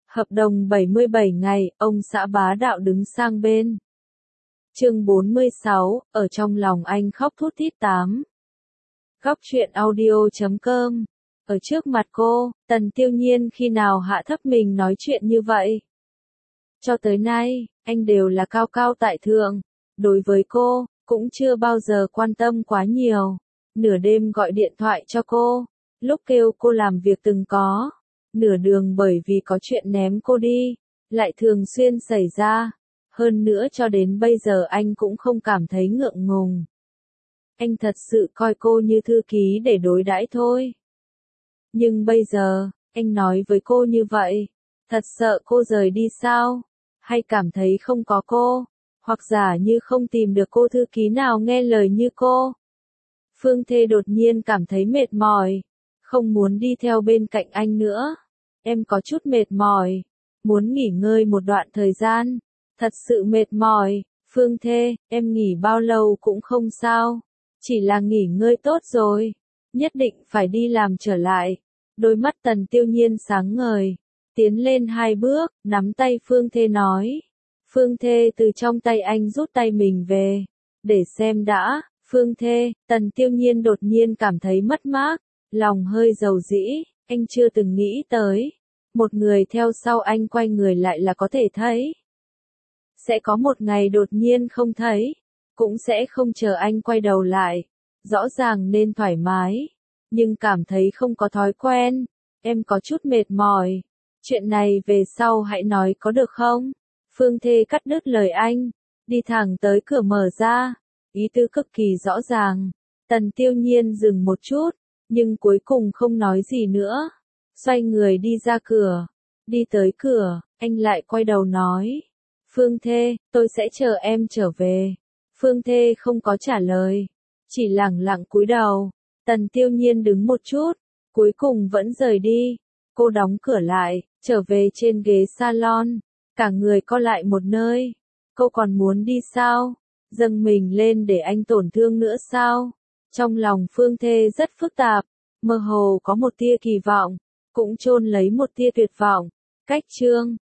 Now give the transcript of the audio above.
Hợp đồng 77 ngày, ông xã bá đạo đứng sang bên. Chương 46, ở trong lòng anh khóc thút thít 8. Góc truyện audio.com. Ở trước mặt cô, Tần Tiêu Nhiên khi nào hạ thấp mình nói chuyện như vậy? Cho tới nay, anh đều là cao cao tại thượng. Đối với cô, cũng chưa bao giờ quan tâm quá nhiều. Nửa đêm gọi điện thoại cho cô, lúc kêu cô làm việc từng có. Nửa đường bởi vì có chuyện ném cô đi, lại thường xuyên xảy ra. Hơn nữa cho đến bây giờ anh cũng không cảm thấy ngượng ngùng. Anh thật sự coi cô như thư ký để đối đãi thôi. Nhưng bây giờ, anh nói với cô như vậy, thật sợ cô rời đi sao? Hay cảm thấy không có cô, hoặc giả như không tìm được cô thư ký nào nghe lời như cô. Phương Thê đột nhiên cảm thấy mệt mỏi, không muốn đi theo bên cạnh anh nữa. Em có chút mệt mỏi, muốn nghỉ ngơi một đoạn thời gian. Thật sự mệt mỏi, Phương Thê, em nghỉ bao lâu cũng không sao. Chỉ là nghỉ ngơi tốt rồi, nhất định phải đi làm trở lại. Đôi mắt Tần Tiêu Nhiên sáng ngời, tiến lên 2 bước, nắm tay Phương Thê nói. Phương Thê từ trong tay anh rút tay mình về, để xem đã. Phương Thê, Tần Tiêu Nhiên đột nhiên cảm thấy mất mát, lòng hơi dầu dĩ, anh chưa từng nghĩ tới. Một người theo sau anh quay người lại là có thể thấy. Sẽ có một ngày đột nhiên không thấy, cũng sẽ không chờ anh quay đầu lại. Rõ ràng nên thoải mái, nhưng cảm thấy không có thói quen. Em có chút mệt mỏi, chuyện này về sau hãy nói có được không? Phương Thê cắt đứt lời anh, đi thẳng tới cửa mở ra, ý tứ cực kỳ rõ ràng. Tần Tiêu Nhiên dừng một chút, nhưng cuối cùng không nói gì nữa. Xoay người đi ra cửa, đi tới cửa, anh lại quay đầu nói. Phương Thê, tôi sẽ chờ em trở về. Phương Thê không có trả lời, chỉ lẳng lặng cúi đầu. Tần Tiêu Nhiên đứng một chút, cuối cùng vẫn rời đi. Cô đóng cửa lại, trở về trên ghế salon, cả người co lại một nơi. Cô còn muốn đi sao? Dâng mình lên để anh tổn thương nữa sao? Trong lòng Phương Thê rất phức tạp, mơ hồ có một tia kỳ vọng, cũng chôn lấy một tia tuyệt vọng. Cách chương